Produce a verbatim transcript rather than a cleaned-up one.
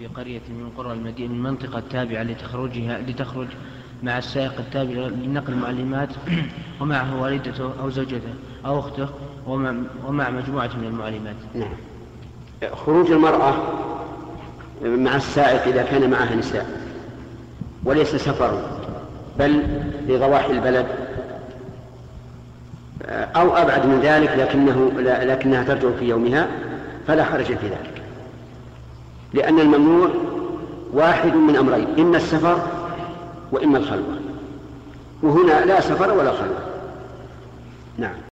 في قرية من قرى المدينة من المنطقة التابعة لتخرجها لتخرج مع السائق التابع لنقل المعلمات ومعه والدته أو زوجته أو أخته ومع مجموعة من المعلمات. نعم. خروج المرأة مع السائق إذا كان معها نساء وليس سفر بل لضواحي البلد أو أبعد من ذلك لكنه لكنها ترجع في يومها فلا حرج في ذلك، لأن الممنوع واحد من أمرين: إما السفر وإما الخلوة، وهنا لا سفر ولا خلوة. نعم.